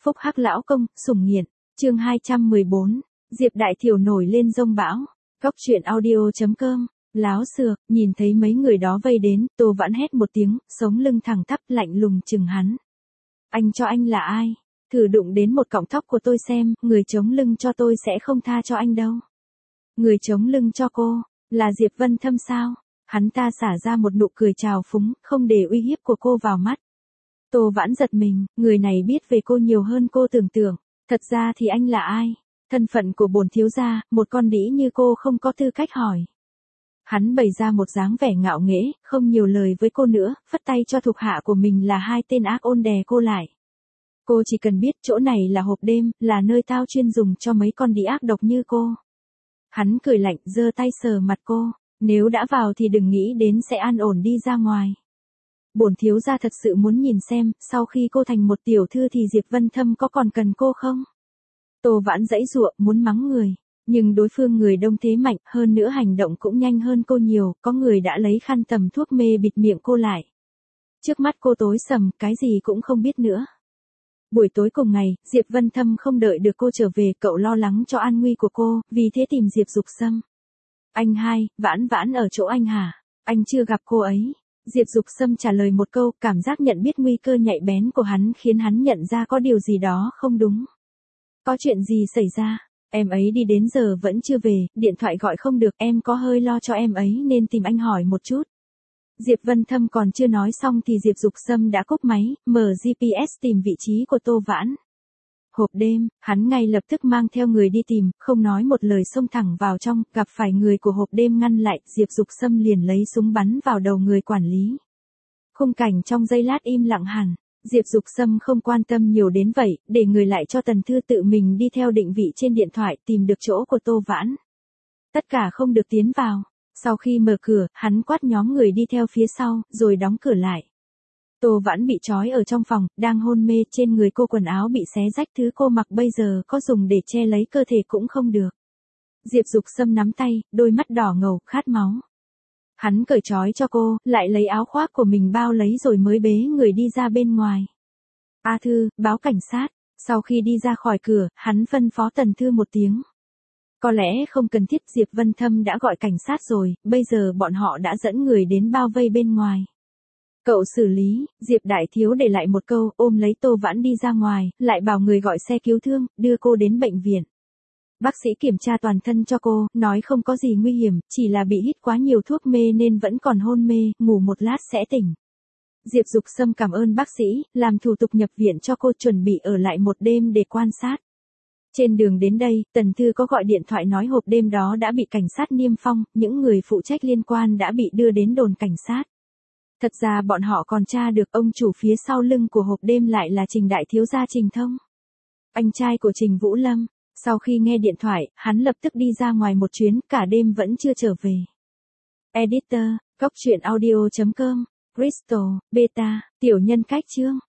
Phúc Hắc lão công, sủng nghiện. Chương 214. Diệp Đại Thiểu nổi lên giông bão. Góc truyện audio.com. Láo xược, nhìn thấy mấy người đó vây đến, Tô Vãn hét một tiếng, sống lưng thẳng tắp lạnh lùng chừng hắn. Anh cho anh là ai? Thử đụng đến một cọng tóc của tôi xem, người chống lưng cho tôi sẽ không tha cho anh đâu. Người chống lưng cho cô, là Diệp Vân Thâm sao? Hắn ta xả ra một nụ cười trào phúng, không để uy hiếp của cô vào mắt. Tô Vãn giật mình, người này biết về cô nhiều hơn cô tưởng tượng. Thật ra thì anh là ai? Thân phận của bổn thiếu gia, một con đĩ như cô không có tư cách hỏi. Hắn bày ra một dáng vẻ ngạo nghễ, không nhiều lời với cô nữa, phất tay cho thuộc hạ của mình là hai tên ác ôn đè cô lại. Cô chỉ cần biết chỗ này là hộp đêm, là nơi tao chuyên dùng cho mấy con đĩ ác độc như cô. Hắn cười lạnh, giơ tay sờ mặt cô, nếu đã vào thì đừng nghĩ đến sẽ an ổn đi ra ngoài. Bổn thiếu gia thật sự muốn nhìn xem, sau khi cô thành một tiểu thư thì Diệp Vân Thâm có còn cần cô không? Tô Vãn giãy giụa, muốn mắng người. Nhưng đối phương người đông thế mạnh, hơn nữa hành động cũng nhanh hơn cô nhiều, có người đã lấy khăn tầm thuốc mê bịt miệng cô lại. Trước mắt cô tối sầm, cái gì cũng không biết nữa. Buổi tối cùng ngày, Diệp Vân Thâm không đợi được cô trở về, cậu lo lắng cho an nguy của cô, vì thế tìm Diệp Dục Sâm. Anh hai, Vãn Vãn ở chỗ anh hả? Anh chưa gặp cô ấy. Diệp Dục Sâm trả lời một câu, cảm giác nhận biết nguy cơ nhạy bén của hắn khiến hắn nhận ra có điều gì đó không đúng. Có chuyện gì xảy ra? Em ấy đi đến giờ vẫn chưa về, điện thoại gọi không được, em có hơi lo cho em ấy nên tìm anh hỏi một chút. Diệp Vân Thâm còn chưa nói xong thì Diệp Dục Sâm đã cúp máy, mở GPS tìm vị trí của Tô Vãn. Hộp đêm, hắn ngay lập tức mang theo người đi tìm, không nói một lời xông thẳng vào trong, gặp phải người của hộp đêm ngăn lại, Diệp Dục Sâm liền lấy súng bắn vào đầu người quản lý. Khung cảnh trong giây lát im lặng hẳn. Diệp Dục Sâm không quan tâm nhiều đến vậy, để người lại cho Tần Thư tự mình đi theo định vị trên điện thoại tìm được chỗ của Tô Vãn. Tất cả không được tiến vào. Sau khi mở cửa, hắn quát nhóm người đi theo phía sau, rồi đóng cửa lại. Tô Vãn bị trói ở trong phòng, đang hôn mê, trên người cô quần áo bị xé rách, thứ cô mặc bây giờ có dùng để che lấy cơ thể cũng không được. Diệp Dục Sâm nắm tay, đôi mắt đỏ ngầu, khát máu. Hắn cởi trói cho cô, lại lấy áo khoác của mình bao lấy rồi mới bế người đi ra bên ngoài. A Thư, báo cảnh sát. Sau khi đi ra khỏi cửa, hắn phân phó Tần Thư một tiếng. Có lẽ không cần thiết, Diệp Vân Thâm đã gọi cảnh sát rồi, bây giờ bọn họ đã dẫn người đến bao vây bên ngoài. Cậu xử lý, Diệp Đại Thiếu để lại một câu, ôm lấy Tô Vãn đi ra ngoài, lại bảo người gọi xe cứu thương, đưa cô đến bệnh viện. Bác sĩ kiểm tra toàn thân cho cô, nói không có gì nguy hiểm, chỉ là bị hít quá nhiều thuốc mê nên vẫn còn hôn mê, ngủ một lát sẽ tỉnh. Diệp Dục Sâm cảm ơn bác sĩ, làm thủ tục nhập viện cho cô, chuẩn bị ở lại một đêm để quan sát. Trên đường đến đây, Tần Thư có gọi điện thoại nói hộp đêm đó đã bị cảnh sát niêm phong, những người phụ trách liên quan đã bị đưa đến đồn cảnh sát. Thật ra bọn họ còn tra được ông chủ phía sau lưng của hộp đêm lại là Trình Đại Thiếu gia Trình Thông, anh trai của Trình Vũ Lâm. Sau khi nghe điện thoại, hắn lập tức đi ra ngoài một chuyến, cả đêm vẫn chưa trở về. Editor, góc truyện audio.com, Crystal, Beta, tiểu nhân cách chương.